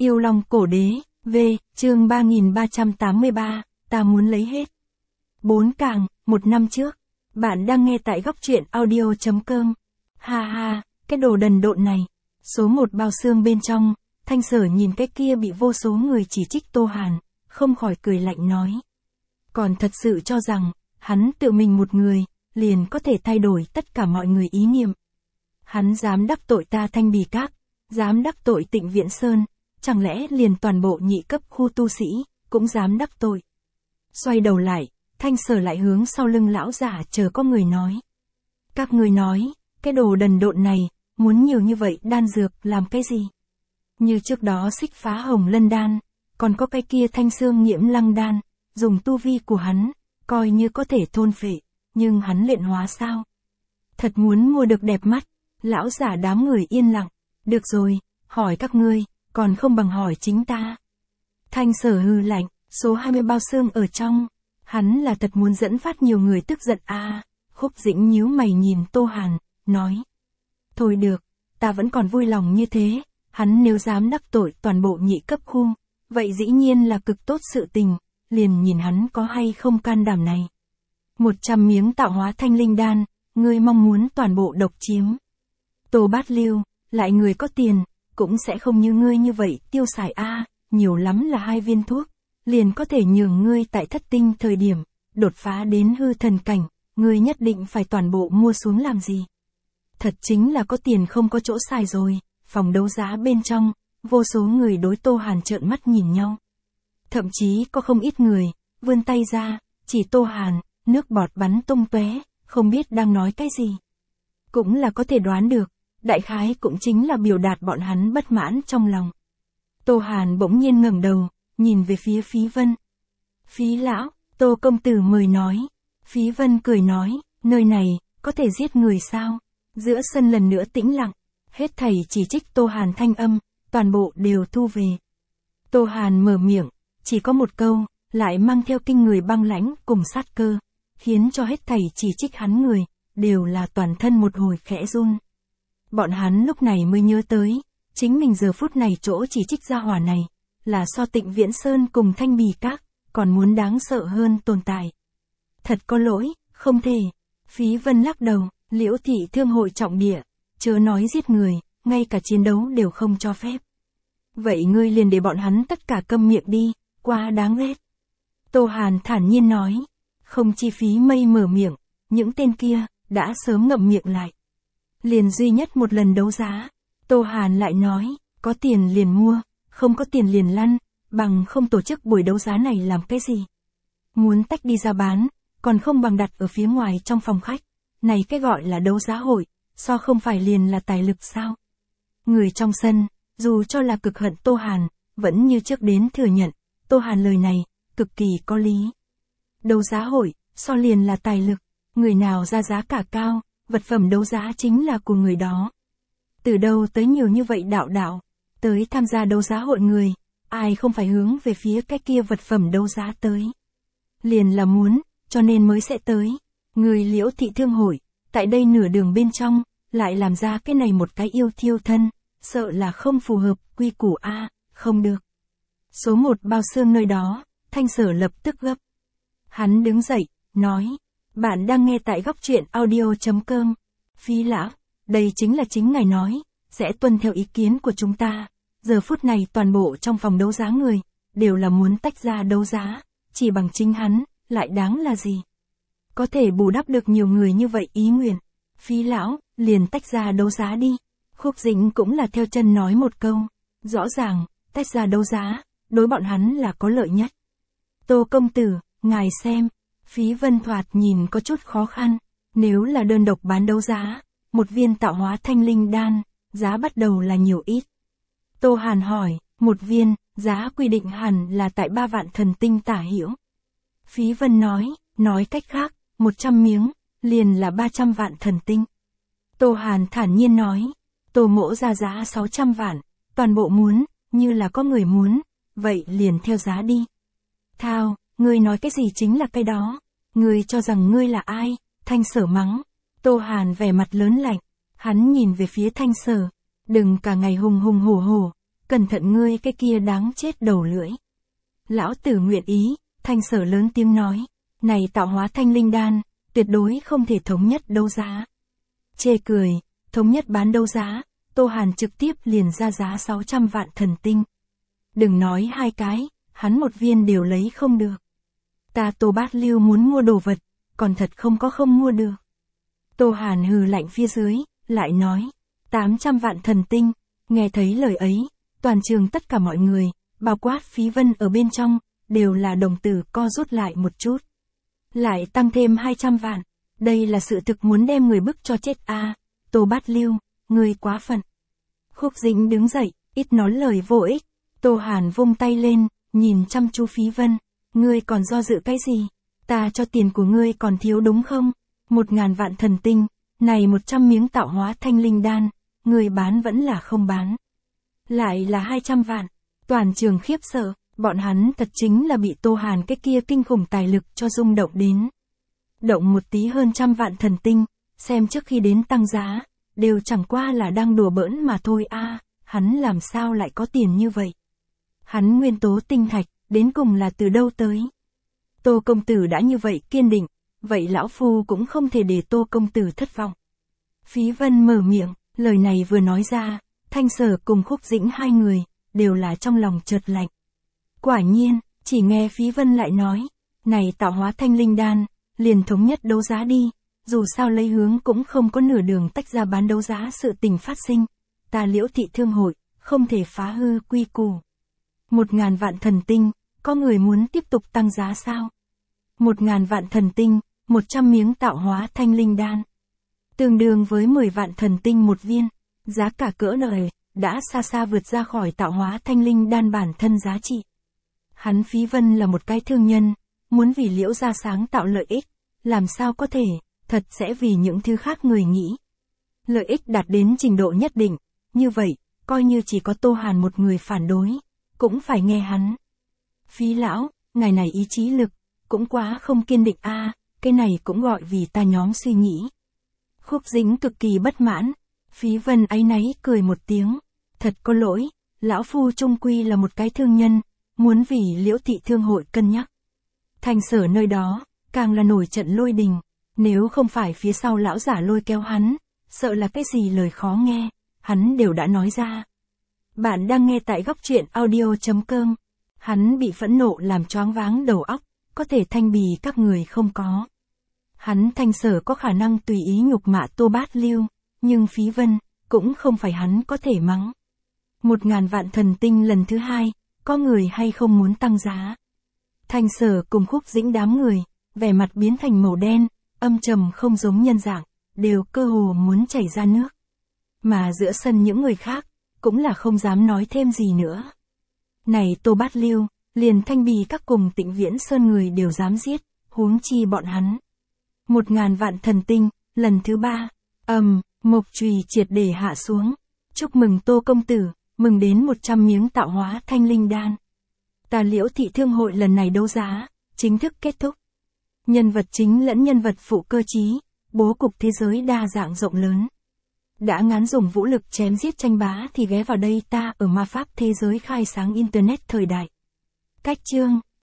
Yêu Long Cổ Đế, V, chương 3383, ta muốn lấy hết. 4 càng, 1 năm trước. Bạn đang nghe tại góc truyện audio.com. Ha ha, cái đồ đần độn này. Số 1 bao xương bên trong, Thanh Sở nhìn cái kia bị vô số người chỉ trích Tô Hàn, không khỏi cười lạnh nói. Còn thật sự cho rằng, hắn tự mình một người, liền có thể thay đổi tất cả mọi người ý niệm. Hắn dám đắc tội ta Thanh Bì Các, dám đắc tội Tịnh Viễn Sơn, chẳng lẽ liền toàn bộ nhị cấp khu tu sĩ, cũng dám đắc tội. Xoay đầu lại, Thanh Sở lại hướng sau lưng lão giả chờ có người nói. Các người nói, cái đồ đần độn này, muốn nhiều như vậy đan dược làm cái gì? Như trước đó Xích Phá Hồng Lân đan, còn có cái kia Thanh Xương Nhiễm Lăng đan, dùng tu vi của hắn, coi như có thể thôn phệ, nhưng hắn luyện hóa sao? Thật muốn mua được đẹp mắt, lão giả đám người yên lặng, được rồi, hỏi các ngươi, còn không bằng hỏi chính ta. Thanh Sở hừ lạnh, số 20 bao xương ở trong, hắn là thật muốn dẫn phát nhiều người tức giận a. Khúc Dĩnh nhíu mày nhìn Tô Hàn, nói. Thôi được, ta vẫn còn vui lòng như thế, hắn nếu dám đắc tội toàn bộ nhị cấp khu, vậy dĩ nhiên là cực tốt sự tình, liền nhìn hắn có hay không can đảm này. 100 miếng tạo hóa thanh linh đan, ngươi mong muốn toàn bộ độc chiếm. Tô Bát Lưu, lại người có tiền, cũng sẽ không như ngươi như vậy tiêu xài a, nhiều lắm là 2 viên thuốc, liền có thể nhường ngươi tại thất tinh thời điểm, đột phá đến hư thần cảnh, ngươi nhất định phải toàn bộ mua xuống làm gì. Thật chính là có tiền không có chỗ xài rồi, phòng đấu giá bên trong, vô số người đối Tô Hàn trợn mắt nhìn nhau. Thậm chí có không ít người, vươn tay ra, chỉ Tô Hàn, nước bọt bắn tung tóe, không biết đang nói cái gì. Cũng là có thể đoán được, đại khái cũng chính là biểu đạt bọn hắn bất mãn trong lòng. Tô Hàn bỗng nhiên ngẩng đầu, nhìn về phía Phí Vân. Phí lão, Tô công tử mời nói. Phí Vân cười nói, nơi này, có thể giết người sao? Giữa sân lần nữa tĩnh lặng, hết thảy chỉ trích Tô Hàn thanh âm, toàn bộ đều thu về. Tô Hàn mở miệng, chỉ có một câu, lại mang theo kinh người băng lãnh cùng sát cơ, khiến cho hết thảy chỉ trích hắn người, đều là toàn thân một hồi khẽ run. Bọn hắn lúc này mới nhớ tới, chính mình giờ phút này chỗ chỉ trích gia hỏa này, là so Tịnh Viễn Sơn cùng Thanh Bì Các, còn muốn đáng sợ hơn tồn tại. Thật có lỗi, không thể. Phí Vân lắc đầu, Liễu thị thương hội trọng địa, chớ nói giết người, ngay cả chiến đấu đều không cho phép. Vậy ngươi liền để bọn hắn tất cả câm miệng đi, quá đáng ghét. Tô Hàn thản nhiên nói, không chi phí mây mở miệng, những tên kia, đã sớm ngậm miệng lại. Liền duy nhất một lần đấu giá, Tô Hàn lại nói, có tiền liền mua, không có tiền liền lăn, bằng không tổ chức buổi đấu giá này làm cái gì. Muốn tách đi ra bán, còn không bằng đặt ở phía ngoài trong phòng khách, này cái gọi là đấu giá hội, so không phải liền là tài lực sao. Người trong sân, dù cho là cực hận Tô Hàn, vẫn như trước đến thừa nhận, Tô Hàn lời này, cực kỳ có lý. Đấu giá hội, so liền là tài lực, người nào ra giá cả cao, vật phẩm đấu giá chính là của người đó. Từ đâu tới nhiều như vậy đạo, tới tham gia đấu giá hội người, ai không phải hướng về phía cái kia vật phẩm đấu giá tới. Liền là muốn, cho nên mới sẽ tới. Người Liễu thị thương hội, tại đây nửa đường bên trong, lại làm ra cái này một cái yêu thiêu thân, sợ là không phù hợp quy củ a, không được. Số 1 bao xương nơi đó, Thanh Sở lập tức gấp. Hắn đứng dậy, nói, bạn đang nghe tại góc truyện audio.com. Phí lão, đây chính là chính ngài nói, sẽ tuân theo ý kiến của chúng ta. Giờ phút này toàn bộ trong phòng đấu giá người, đều là muốn tách ra đấu giá, chỉ bằng chính hắn, lại đáng là gì? Có thể bù đắp được nhiều người như vậy ý nguyện. Phí lão, liền tách ra đấu giá đi. Khúc Dĩnh cũng là theo chân nói một câu. Rõ ràng, tách ra đấu giá, đối bọn hắn là có lợi nhất. Tô công tử, ngài xem. Phí Vân thoạt nhìn có chút khó khăn. Nếu là đơn độc bán đấu giá, một viên tạo hóa thanh linh đan, giá bắt đầu là nhiều ít. Tô Hàn hỏi, một viên, giá quy định hẳn là tại 3 vạn thần tinh tả hữu. Phí Vân nói cách khác, 100 miếng, liền là 300 vạn thần tinh. Tô Hàn thản nhiên nói, Tô mỗ ra giá 600 vạn, toàn bộ muốn, như là có người muốn, vậy liền theo giá đi. Thao, ngươi nói cái gì chính là cái đó, ngươi cho rằng ngươi là ai? Thanh Sở mắng. Tô Hàn vẻ mặt lớn lạnh, hắn nhìn về phía Thanh Sở, đừng cả ngày hùng hùng hổ hổ, cẩn thận ngươi cái kia đáng chết đầu lưỡi. Lão tử nguyện ý, Thanh Sở lớn tiếng nói, này tạo hóa thanh linh đan, tuyệt đối không thể thống nhất đấu giá. Chê cười, thống nhất bán đấu giá, Tô Hàn trực tiếp liền ra giá 600 vạn thần tinh. Đừng nói hai cái, hắn một viên đều lấy không được. Ta Tô Bát Lưu muốn mua đồ vật, còn thật không có không mua được. Tô Hàn hừ lạnh phía dưới, lại nói, 800 vạn thần tinh, nghe thấy lời ấy, toàn trường tất cả mọi người, bao quát Phí Vân ở bên trong, đều là đồng tử co rút lại một chút. Lại tăng thêm 200 vạn, đây là sự thực muốn đem người bức cho chết a. Tô Bát Lưu, ngươi quá phận. Khúc Dĩnh đứng dậy, ít nói lời vô ích. Tô Hàn vung tay lên, nhìn chăm chú Phí Vân, ngươi còn do dự cái gì? Ta cho tiền của ngươi còn thiếu đúng không? 1000 vạn thần tinh, này 100 miếng tạo hóa thanh linh đan, ngươi bán vẫn là không bán. Lại là 200 vạn, toàn trường khiếp sợ, bọn hắn thật chính là bị Tô Hàn cái kia kinh khủng tài lực cho rung động đến. Động một tí hơn 100 vạn thần tinh, xem trước khi đến tăng giá, đều chẳng qua là đang đùa bỡn mà thôi a. Hắn làm sao lại có tiền như vậy? Hắn nguyên tố tinh thạch, đến cùng là từ đâu tới? Tô công tử đã như vậy kiên định, vậy lão phu cũng không thể để Tô công tử thất vọng. Phí Vân mở miệng, lời này vừa nói ra, Thanh Sở cùng Khúc Dĩnh hai người, đều là trong lòng chợt lạnh. Quả nhiên, chỉ nghe Phí Vân lại nói, này tạo hóa thanh linh đan, liền thống nhất đấu giá đi, dù sao lấy hướng cũng không có nửa đường tách ra bán đấu giá sự tình phát sinh, ta Liễu thị thương hội, không thể phá hư quy củ. 1000 vạn thần tinh, có người muốn tiếp tục tăng giá sao? 1000 vạn thần tinh, 100 miếng tạo hóa thanh linh đan. Tương đương với 10 vạn thần tinh một viên, giá cả cỡ này, đã xa xa vượt ra khỏi tạo hóa thanh linh đan bản thân giá trị. Hắn Phí Vân là một cái thương nhân, muốn vì Liễu gia sáng tạo lợi ích, làm sao có thể, thật sẽ vì những thứ khác người nghĩ. Lợi ích đạt đến trình độ nhất định, như vậy, coi như chỉ có Tô Hàn một người phản đối, cũng phải nghe hắn. Phí lão, ngài này ý chí lực, cũng quá không kiên định a, cái này cũng gọi vì ta nhóm suy nghĩ. Khúc Dĩnh cực kỳ bất mãn, Phí Vân áy náy cười một tiếng, thật có lỗi, lão phu trung quy là một cái thương nhân, muốn vì Liễu thị thương hội cân nhắc. Thanh Sở nơi đó, càng là nổi trận lôi đình, nếu không phải phía sau lão giả lôi kéo hắn, sợ là cái gì lời khó nghe, hắn đều đã nói ra. Bạn đang nghe tại góc truyện audio.com, hắn bị phẫn nộ làm choáng váng đầu óc, có thể thanh bì các người không có. Hắn Thanh Sở có khả năng tùy ý nhục mạ Tô Bát Lưu, nhưng Phí Vân, cũng không phải hắn có thể mắng. 1000 vạn thần tinh lần thứ hai, có người hay không muốn tăng giá? Thanh Sở cùng Khúc Dĩnh đám người, vẻ mặt biến thành màu đen, âm trầm không giống nhân dạng, đều cơ hồ muốn chảy ra nước. Mà giữa sân những người khác, cũng là không dám nói thêm gì nữa. Này Tô Bát Lưu, liền thanh bì các cùng Tịnh Viễn Sơn người đều dám giết, huống chi bọn hắn. 1000 vạn thần tinh, lần thứ ba, mộc chùy triệt để hạ xuống. Chúc mừng Tô công tử, mừng đến 100 miếng tạo hóa thanh linh đan. Ta Liễu thị thương hội lần này đấu giá, chính thức kết thúc. Nhân vật chính lẫn nhân vật phụ cơ trí, bố cục thế giới đa dạng rộng lớn. Đã ngán dùng vũ lực chém giết tranh bá thì ghé vào đây ta ở ma pháp thế giới khai sáng Internet thời đại. Cách chương